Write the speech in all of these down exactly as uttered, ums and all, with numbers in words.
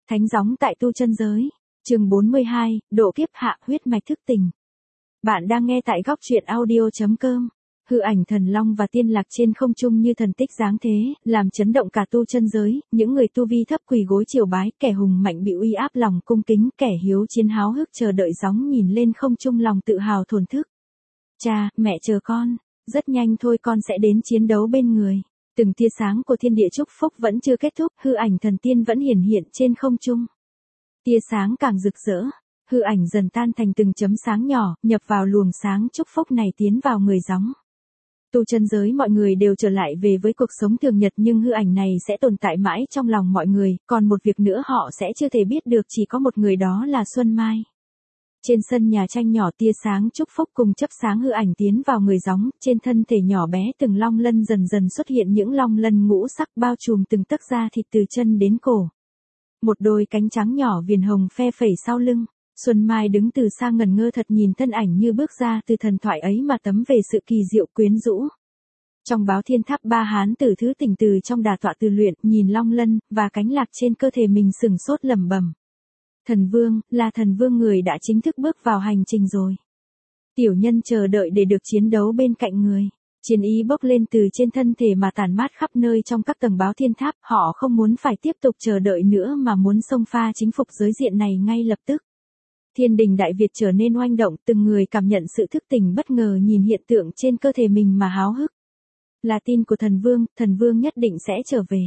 Thánh gióng tại tu chân giới. Chương bốn mươi hai, độ kiếp hạ huyết mạch thức tỉnh. Bạn đang nghe tại góc truyện audio chấm com. Hư ảnh thần long và tiên lạc trên không trung như thần tích giáng thế, làm chấn động cả tu chân giới, những người tu vi thấp quỳ gối triều bái, kẻ hùng mạnh bị uy áp lòng cung kính, kẻ hiếu chiến háo hức chờ đợi gióng nhìn lên không trung lòng tự hào thổn thức. Cha, mẹ chờ con, rất nhanh thôi con sẽ đến chiến đấu bên người. Từng tia sáng của thiên địa chúc phúc vẫn chưa kết thúc, hư ảnh thần tiên vẫn hiển hiện trên không trung. Tia sáng càng rực rỡ, hư ảnh dần tan thành từng chấm sáng nhỏ, nhập vào luồng sáng chúc phúc này tiến vào người gióng. Tu chân giới mọi người đều trở lại về với cuộc sống thường nhật, nhưng hư ảnh này sẽ tồn tại mãi trong lòng mọi người, còn một việc nữa họ sẽ chưa thể biết được, chỉ có một người, đó là Xuân Mai. Trên sân nhà tranh nhỏ, tia sáng chúc phúc cùng chấp sáng hư ảnh tiến vào người gióng, trên thân thể nhỏ bé từng long lân dần dần xuất hiện, những long lân ngũ sắc bao trùm từng tấc da thịt từ chân đến cổ. Một đôi cánh trắng nhỏ viền hồng phe phẩy sau lưng. Xuân Mai đứng từ xa ngẩn ngơ thật nhìn thân ảnh như bước ra từ thần thoại ấy mà tấm về sự kỳ diệu quyến rũ. Trong báo thiên tháp, ba hán tử thứ tỉnh từ trong đà tọa từ luyện, nhìn long lân và cánh lạc trên cơ thể mình sừng sốt lẩm bẩm. Thần vương, là thần vương, người đã chính thức bước vào hành trình rồi. Tiểu nhân chờ đợi để được chiến đấu bên cạnh người. Chiến ý bốc lên từ trên thân thể mà tản mát khắp nơi trong các tầng báo thiên tháp, họ không muốn phải tiếp tục chờ đợi nữa mà muốn xông pha chính phục giới diện này ngay lập tức. Thiên đình Đại Việt trở nên oanh động, từng người cảm nhận sự thức tỉnh bất ngờ nhìn hiện tượng trên cơ thể mình mà háo hức. Là tin của thần vương, thần vương nhất định sẽ trở về.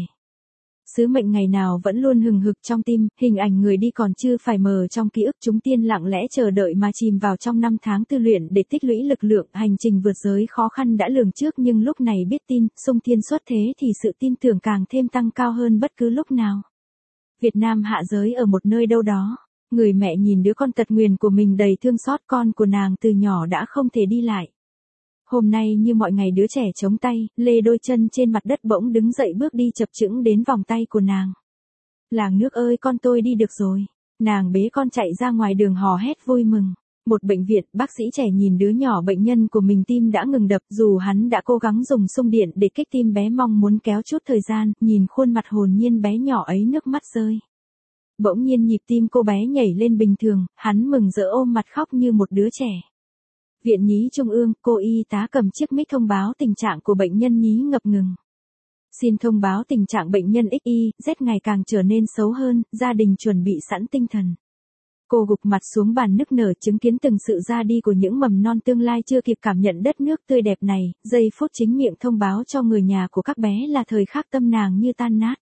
Sứ mệnh ngày nào vẫn luôn hừng hực trong tim, hình ảnh người đi còn chưa phải mờ trong ký ức, chúng tiên lặng lẽ chờ đợi mà chìm vào trong năm tháng tu luyện để tích lũy lực lượng. Hành trình vượt giới khó khăn đã lường trước, nhưng lúc này biết tin, xung thiên xuất thế thì sự tin tưởng càng thêm tăng cao hơn bất cứ lúc nào. Việt Nam hạ giới ở một nơi đâu đó, người mẹ nhìn đứa con tật nguyền của mình đầy thương xót, con của nàng từ nhỏ đã không thể đi lại. Hôm nay như mọi ngày, đứa trẻ chống tay, lê đôi chân trên mặt đất, bỗng đứng dậy bước đi chập chững đến vòng tay của nàng. Làng nước ơi, con tôi đi được rồi. Nàng bế con chạy ra ngoài đường hò hét vui mừng. Một bệnh viện, bác sĩ trẻ nhìn đứa nhỏ bệnh nhân của mình, tim đã ngừng đập, dù hắn đã cố gắng dùng xung điện để kích tim bé, mong muốn kéo chút thời gian, nhìn khuôn mặt hồn nhiên bé nhỏ ấy, nước mắt rơi. Bỗng nhiên nhịp tim cô bé nhảy lên bình thường, hắn mừng rỡ ôm mặt khóc như một đứa trẻ. Viện Nhí Trung ương, cô y tá cầm chiếc mic thông báo tình trạng của bệnh nhân Nhí ngập ngừng. Xin thông báo tình trạng bệnh nhân ích y dét ngày càng trở nên xấu hơn, gia đình chuẩn bị sẵn tinh thần. Cô gục mặt xuống bàn nức nở, chứng kiến từng sự ra đi của những mầm non tương lai chưa kịp cảm nhận đất nước tươi đẹp này, giây phút chính miệng thông báo cho người nhà của các bé là thời khắc tâm nàng như tan nát.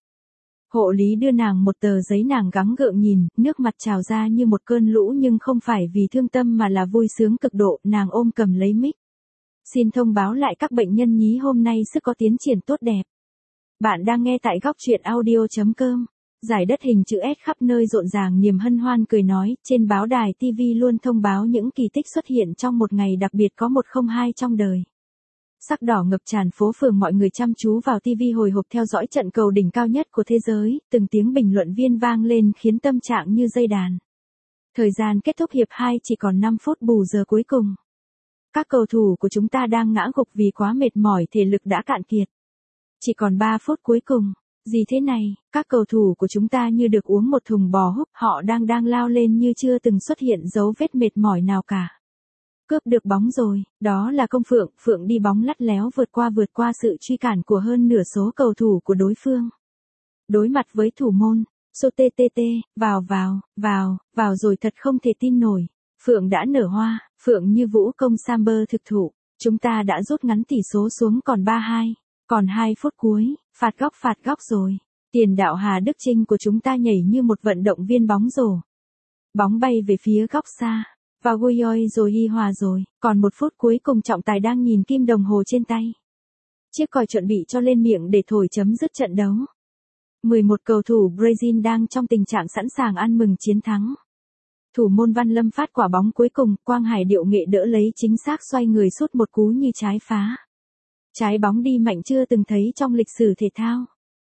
Hộ lý đưa nàng một tờ giấy, nàng gắng gượng nhìn, nước mặt trào ra như một cơn lũ, nhưng không phải vì thương tâm mà là vui sướng cực độ. Nàng ôm cầm lấy mic. Xin thông báo lại các bệnh nhân Nhí hôm nay sức có tiến triển tốt đẹp. Bạn đang nghe tại góc truyện audio chấm com. Giải đất hình chữ S khắp nơi rộn ràng niềm hân hoan cười nói, trên báo đài ti vi luôn thông báo những kỳ tích xuất hiện trong một ngày đặc biệt có một không hai trong đời. Sắc đỏ ngập tràn phố phường, mọi người chăm chú vào ti vi hồi hộp theo dõi trận cầu đỉnh cao nhất của thế giới, từng tiếng bình luận viên vang lên khiến tâm trạng như dây đàn. Thời gian kết thúc hiệp hai chỉ còn năm phút bù giờ cuối cùng. Các cầu thủ của chúng ta đang ngã gục vì quá mệt mỏi, thể lực đã cạn kiệt. Chỉ còn ba phút cuối cùng. Gì thế này, các cầu thủ của chúng ta như được uống một thùng bò húc, họ đang đang lao lên như chưa từng xuất hiện dấu vết mệt mỏi nào cả. Cướp được bóng rồi, đó là Công Phượng, Phượng đi bóng lắt léo vượt qua vượt qua sự truy cản của hơn nửa số cầu thủ của đối phương. Đối mặt với thủ môn, Sô tê tê tê, vào vào, vào, vào rồi, thật không thể tin nổi. Phượng đã nở hoa, Phượng như vũ công Samber thực thụ, chúng ta đã rút ngắn tỷ số xuống còn ba hai, còn hai phút cuối, phạt góc phạt góc rồi. Tiền đạo Hà Đức Chinh của chúng ta nhảy như một vận động viên bóng rổ. Bóng bay về phía góc xa. Và gôi oi rồi, hy hòa rồi, còn một phút cuối cùng. Trọng tài đang nhìn kim đồng hồ trên tay. Chiếc còi chuẩn bị cho lên miệng để thổi chấm dứt trận đấu. mười một cầu thủ Brazil đang trong tình trạng sẵn sàng ăn mừng chiến thắng. Thủ môn Văn Lâm phát quả bóng cuối cùng, Quang Hải điệu nghệ đỡ lấy chính xác, xoay người sút một cú như trái phá. Trái bóng đi mạnh chưa từng thấy trong lịch sử thể thao.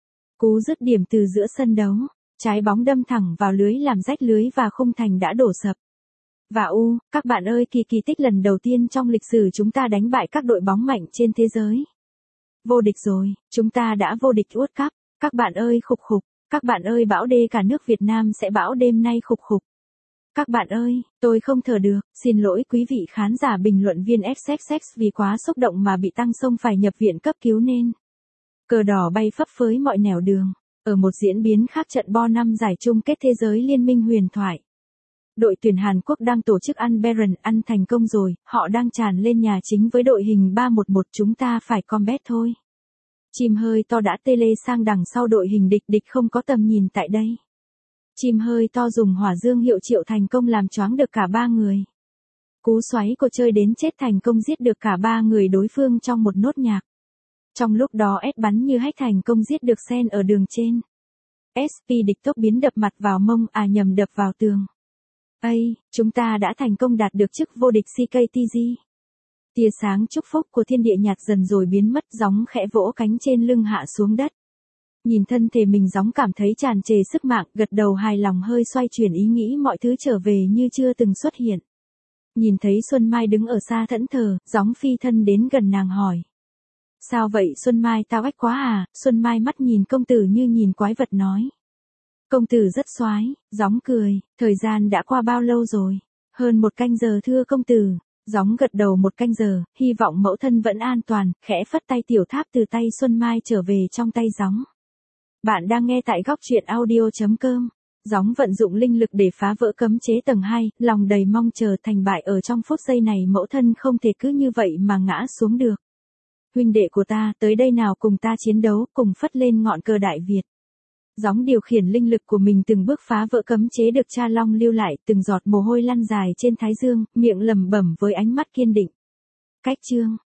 Cú dứt điểm từ giữa sân đấu, trái bóng đâm thẳng vào lưới làm rách lưới và khung thành đã đổ sập. Và u, các bạn ơi, kỳ kỳ tích lần đầu tiên trong lịch sử chúng ta đánh bại các đội bóng mạnh trên thế giới. Vô địch rồi, chúng ta đã vô địch World Cup. Các bạn ơi, khục khục, Các bạn ơi, bão đê cả nước Việt Nam sẽ bão đêm nay khục khục. Các bạn ơi, tôi không thở được, xin lỗi quý vị khán giả bình luận viên ích ích ích vì quá xúc động mà bị tăng xông phải nhập viện cấp cứu nên. Cờ đỏ bay phấp phới mọi nẻo đường. Ở một diễn biến khác, trận bo năm giải chung kết thế giới Liên minh huyền thoại. Đội tuyển Hàn Quốc đang tổ chức ăn Bayern ăn thành công rồi, họ đang tràn lên nhà chính với đội hình ba một một, chúng ta phải combat thôi. Chim hơi to đã tele sang đằng sau đội hình địch, địch không có tầm nhìn tại đây. Chim hơi to dùng hỏa dương hiệu triệu thành công làm choáng được cả ba người. Cú xoáy của chơi đến chết thành công giết được cả ba người đối phương trong một nốt nhạc. Trong lúc đó S bắn như hách thành công giết được Sen ở đường trên. ét pê địch tốc biến đập mặt vào mông, à nhầm đập vào tường. Ây, chúng ta đã thành công đạt được chức vô địch xê ca tê giê. Tia sáng chúc phúc của thiên địa nhạt dần rồi biến mất, gióng khẽ vỗ cánh trên lưng hạ xuống đất. Nhìn thân thể mình, gióng cảm thấy tràn trề sức mạnh, gật đầu hài lòng, hơi xoay chuyển ý nghĩ mọi thứ trở về như chưa từng xuất hiện. Nhìn thấy Xuân Mai đứng ở xa thẫn thờ, gióng phi thân đến gần nàng hỏi. Sao vậy Xuân Mai, tao ách quá à? Xuân Mai mắt nhìn công tử như nhìn quái vật nói. Công tử rất soái, gióng cười, thời gian đã qua bao lâu rồi? Hơn một canh giờ thưa công tử. Gióng gật đầu, một canh giờ, hy vọng mẫu thân vẫn an toàn, khẽ phất tay, tiểu tháp từ tay Xuân Mai trở về trong tay gióng. Bạn đang nghe tại góc truyện audio chấm com. Gióng vận dụng linh lực để phá vỡ cấm chế tầng hai, lòng đầy mong chờ thành bại ở trong phút giây này, mẫu thân không thể cứ như vậy mà ngã xuống được. Huynh đệ của ta, tới đây nào cùng ta chiến đấu, cùng phất lên ngọn cờ Đại Việt. Gióng điều khiển linh lực của mình từng bước phá vỡ cấm chế được cha Long lưu lại, từng giọt mồ hôi lăn dài trên thái dương, miệng lẩm bẩm với ánh mắt kiên định. Cách chương